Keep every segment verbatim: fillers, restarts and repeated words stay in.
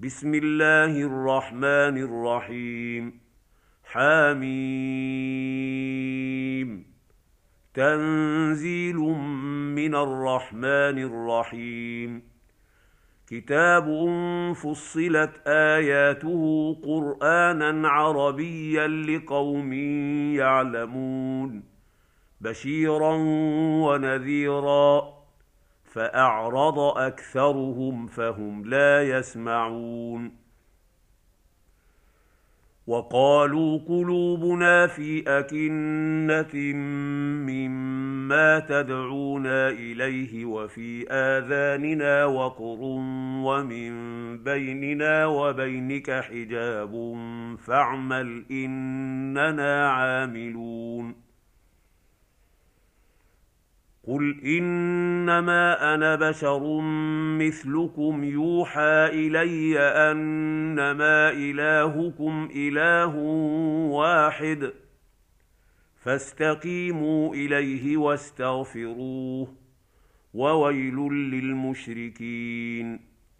بسم الله الرحمن الرحيم. حميم. تنزيل من الرحمن الرحيم. كتاب فصلت آياته قرآنا عربيا لقوم يعلمون، بشيرا ونذيرا، فأعرض أكثرهم فهم لا يسمعون. وقالوا قلوبنا في أكنة مما تدعونا إليه وفي آذاننا وقر ومن بيننا وبينك حجاب فاعمل إننا عاملون. قل إنما أنا بشر مثلكم يوحى إلي أنما إلهكم إله واحد، فاستقيموا إليه واستغفروه، وويل للمشركين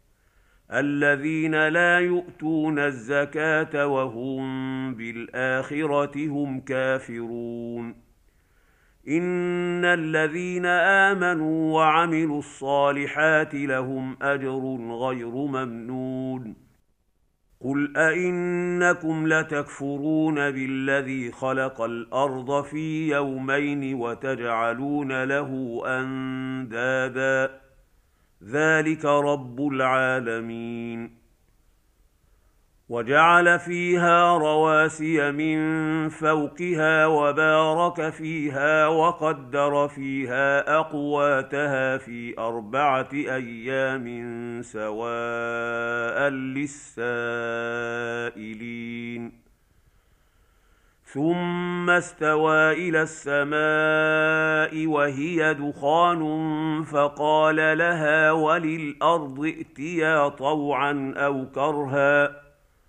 الذين لا يؤتون الزكاة وهم بالآخرة هم كافرون. إن الذين آمنوا وعملوا الصالحات لهم أجر غير ممنون. قل أئنكم لتكفرون بالذي خلق الأرض في يومين وتجعلون له أندادا، ذلك رب العالمين. وجعل فيها رواسي من فوقها وبارك فيها وقدر فيها أقواتها في أربعة أيام سواء للسائلين. ثم استوى إلى السماء وهي دخان فقال لها وللأرض ائتيا طوعا أو كرها،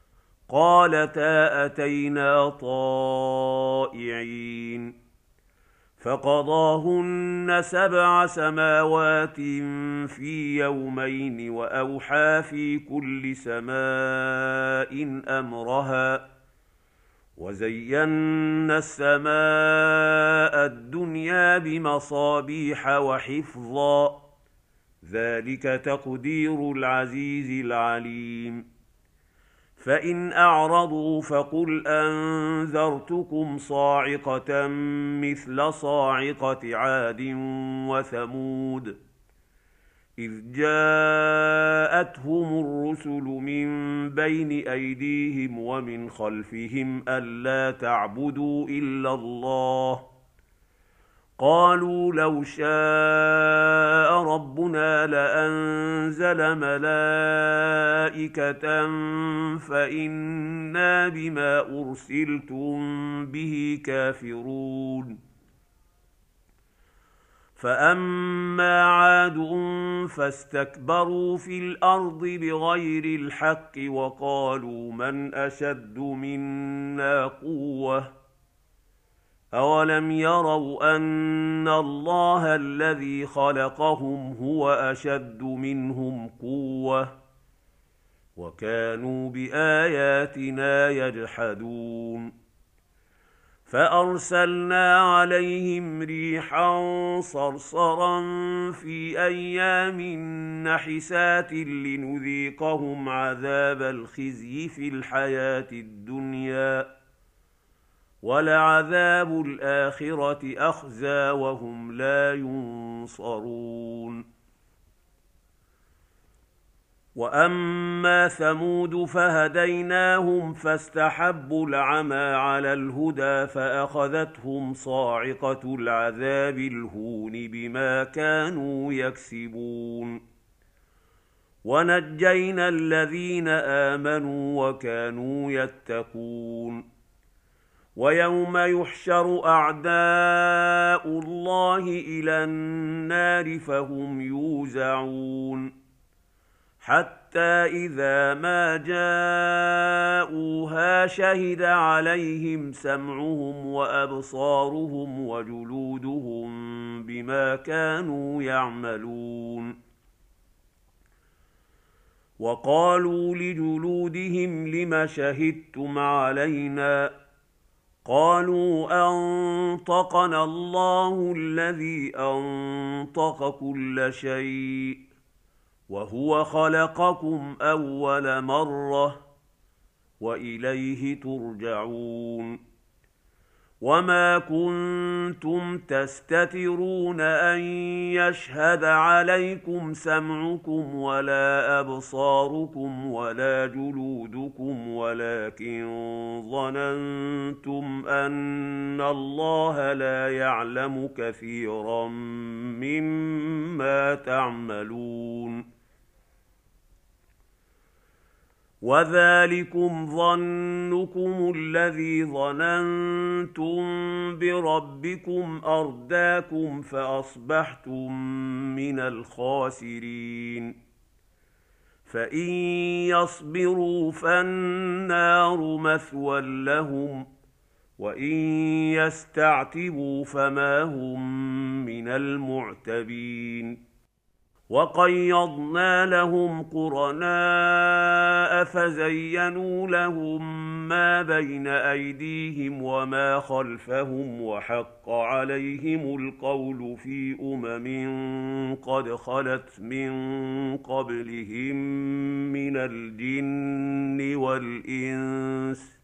قالتا أتينا طائعين. فقضاهن سبع سماوات في يومين وأوحى في كل سماء أمرها، وزينا السماء الدنيا بمصابيح وحفظا، ذلك تقدير العزيز العليم. فإن أعرضوا فقل أنذرتكم صاعقة مثل صاعقة عاد وثمود، إذ جاءتهم الرسل من بين أيديهم ومن خلفهم ألا تعبدوا إلا الله، قالوا لو شاء ربنا لأنزل ملائكة فإنا بما أرسلتم به كافرون. فأما عاد فاستكبروا في الأرض بغير الحق وقالوا من أشد منا قوة، أولم يروا أن الله الذي خلقهم هو أشد منهم قوة، وكانوا بآياتنا يجحدون. فأرسلنا عليهم ريحا صرصرا في أيام نحسات لنذيقهم عذاب الخزي في الحياة الدنيا، ولعذاب الآخرة أخزى وهم لا ينصرون. وأما ثمود فهديناهم فاستحبوا العمى على الهدى فأخذتهم صاعقة العذاب الهون بما كانوا يكسبون. ونجينا الذين آمنوا وكانوا يتقون. ويوم يحشر أعداء الله إلى النار فهم يوزعون، حتى إذا ما جاءوها شهد عليهم سمعهم وأبصارهم وجلودهم بما كانوا يعملون. وقالوا لجلودهم لم شهدتم علينا قالوا أنطقنا الله الذي أنطق كل شيء وهو خلقكم أول مرة وإليه ترجعون وما كنتم تستترون أن يشهد عليكم سمعكم ولا أبصاركم ولا جلودكم ولكن ظننتم أن الله لا يعلم كثيرا مما تعملون وذلكم ظنكم الذي ظننتم بربكم أرداكم فأصبحتم من الخاسرين فإن يصبروا فالنار مثوى لهم وإن يستعتبوا فما هم من المعتبين وقيضنا لهم قرناء فزينوا لهم ما بين أيديهم وما خلفهم وحق عليهم القول في أمم قد خلت من قبلهم من الجن والإنس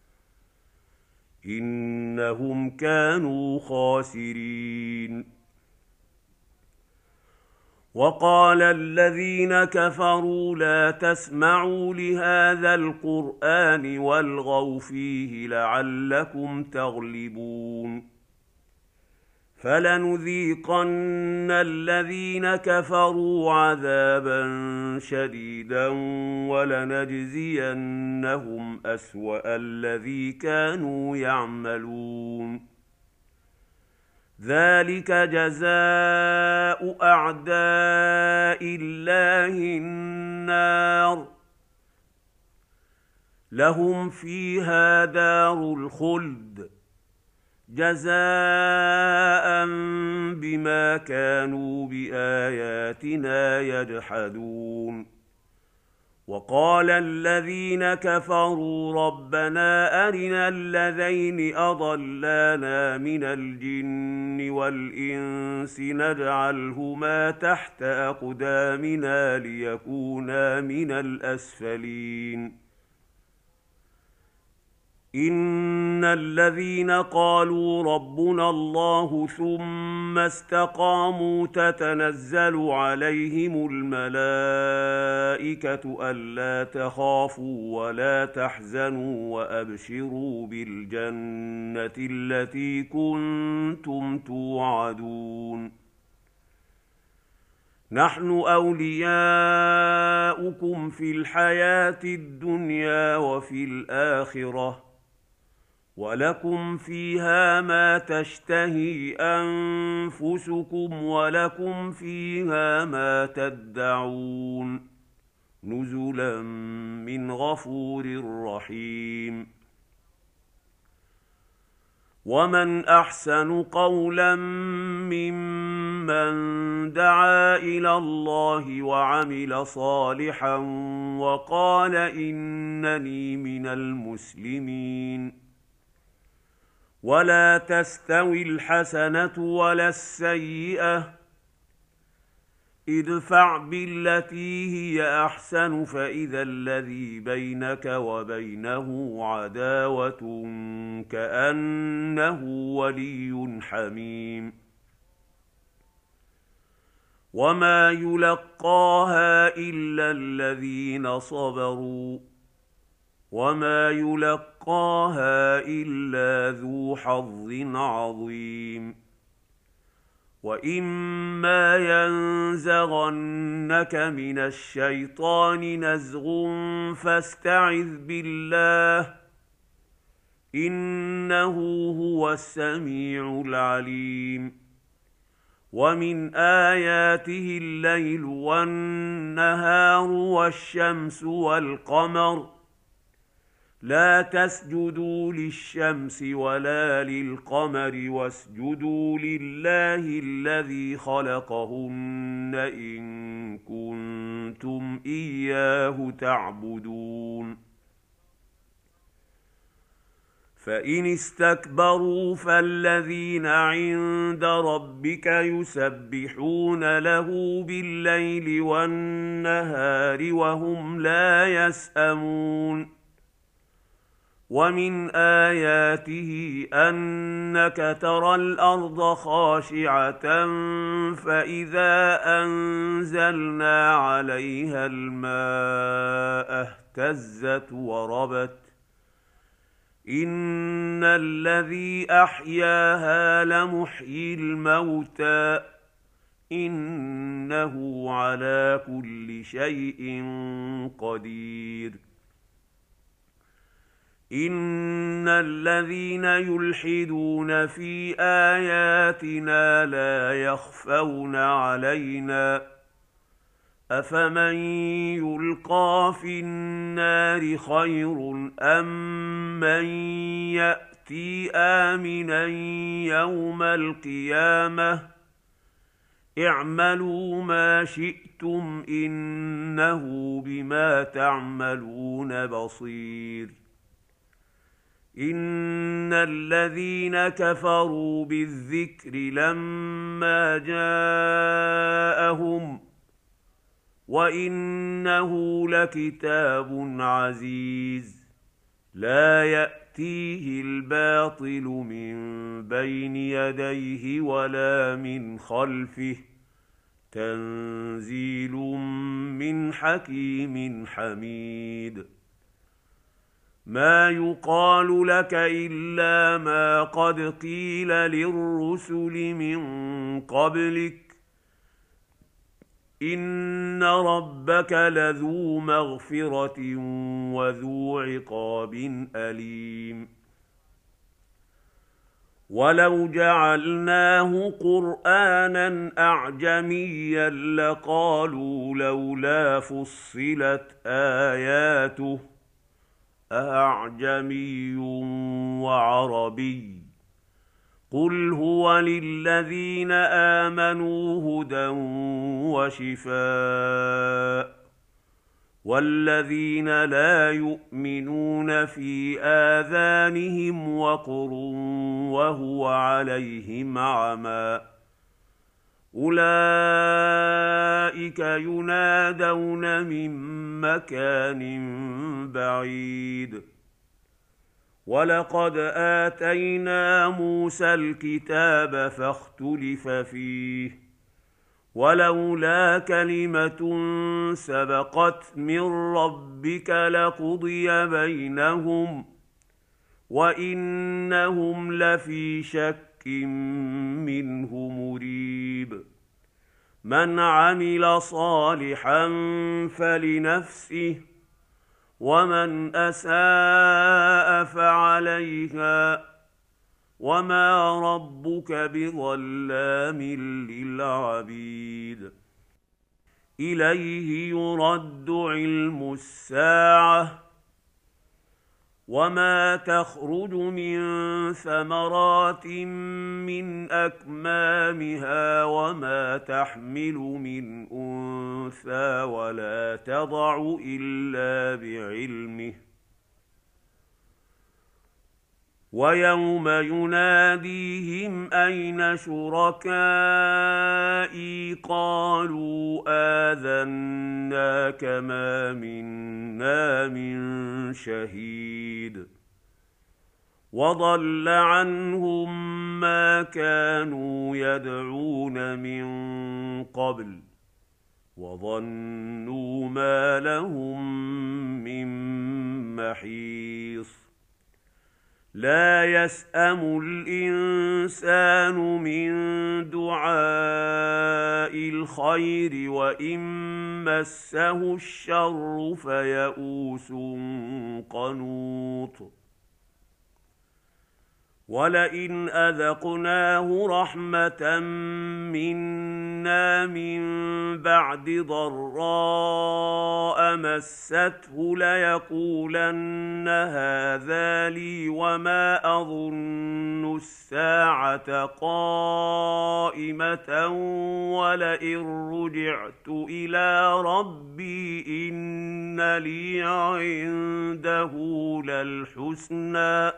إنهم كانوا خاسرين وقال الذين كفروا لا تسمعوا لهذا القرآن والغوا فيه لعلكم تغلبون فلنذيقن الذين كفروا عذابا شديدا ولنجزينهم أسوأ الذي كانوا يعملون ذلك جزاء أعداء الله النار لهم فيها دار الخلد جزاء بما كانوا بآياتنا يجحدون وقال الذين كفروا ربنا أرنا الذين أضلانا من الجن والإنس نجعلهما تحت أقدامنا ليكونا من الأسفلين إن الذين قالوا ربنا الله ثم استقاموا تتنزل عليهم الملائكة ألا تخافوا ولا تحزنوا وأبشروا بالجنة التي كنتم توعدون نحن أولياؤكم في الحياة الدنيا وفي الآخرة ولكم فيها ما تشتهي أنفسكم ولكم فيها ما تدعون نزلا من غفور رحيم ومن أحسن قولا ممن دعا إلى الله وعمل صالحا وقال إنني من المسلمين ولا تستوي الحسنة ولا السيئة ادفع بالتي هي أحسن فإذا الذي بينك وبينه عداوة كأنه ولي حميم وما يلقاها إلا الذين صبروا وما يلقاها إلا ذو حظ عظيم وإما ينزغنك من الشيطان نزغ فاستعذ بالله إنه هو السميع العليم ومن آياته الليل والنهار والشمس والقمر لا تسجدوا للشمس ولا للقمر واسجدوا لله الذي خلقهن إن كنتم إياه تعبدون فإن استكبروا فالذين عند ربك يسبحون له بالليل والنهار وهم لا يسأمون ومن آياته أنك ترى الأرض خاشعة فإذا أنزلنا عليها الماء اهتزت وربت إن الذي أحياها لمحيي الموتى إنه على كل شيء قدير إن الذين يلحدون في آياتنا لا يخفون علينا أفمن يلقى في النار خير أم من يأتي آمنا يوم القيامة اعملوا ما شئتم إنه بما تعملون بصير إن الذين كفروا بالذكر لما جاءهم وإنه لكتاب عزيز لا يأتيه الباطل من بين يديه ولا من خلفه تنزيل من حكيم حميد ما يقال لك إلا ما قد قيل للرسل من قبلك إن ربك لذو مغفرة وذو عقاب أليم ولو جعلناه قرآنا أعجميا لقالوا لولا فصلت آياته أعجمي وعربي قل هو للذين آمنوا هدى وشفاء والذين لا يؤمنون في آذانهم وقر وهو عليهم عمى أولئك ينادون من مكان بعيد ولقد آتينا موسى الكتاب فاختلف فيه ولولا كلمة سبقت من ربك لقضي بينهم وإنهم لفي شك منه مريب من عمل صالحا فلنفسه ومن أساء فعليها وما ربك بظلام للعبيد إليه يرد علم الساعة وما تخرج من ثمرات من أكمامها وما تحمل من أنثى ولا تضع إلا بعلمه ويوم يناديهم أين شركائي قالوا آذناك ما منا من شهيد وضل عنهم ما كانوا يدعون من قبل وظنوا ما لهم من محيص لا يسأم الإنسان من دعاء الخير وإن مسه الشر فيئوس قنوط ولئن أذقناه رحمة منا من بعد ضراء مسته ليقولن هذا لي وما أظن الساعة قائمة ولئن رجعت إلى ربي إن لي عنده للحسنى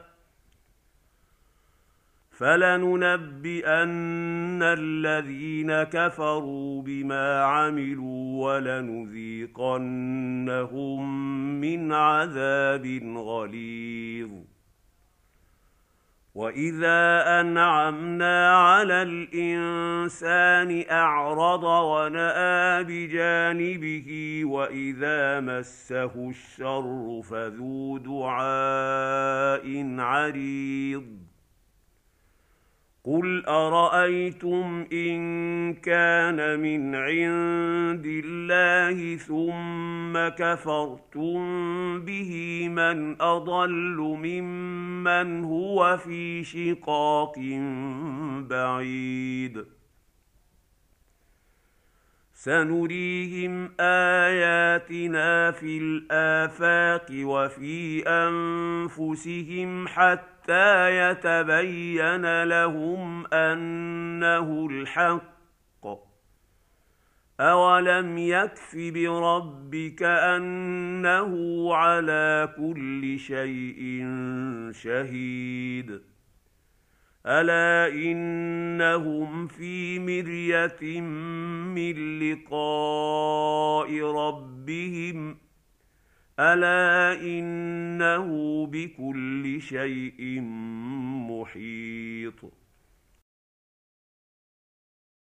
فلننبئن الذين كفروا بما عملوا ولنذيقنهم من عذاب غليظ. وإذا أنعمنا على الإنسان أعرض ونأى بجانبه وإذا مسه الشر فذو دعاء عريض. قل أرأيتم إن كان من عند الله ثم كفرتم به من أضل ممن هو في شقاق بعيد. سنريهم آياتنا في الآفاق وفي أنفسهم حتى يتبين لهم أنه الحق. أولم يكف بربك أنه على كل شيء شهيد. ألا إنهم في مرية من لقاء ربهم ألا إنه بكل شيء محيط.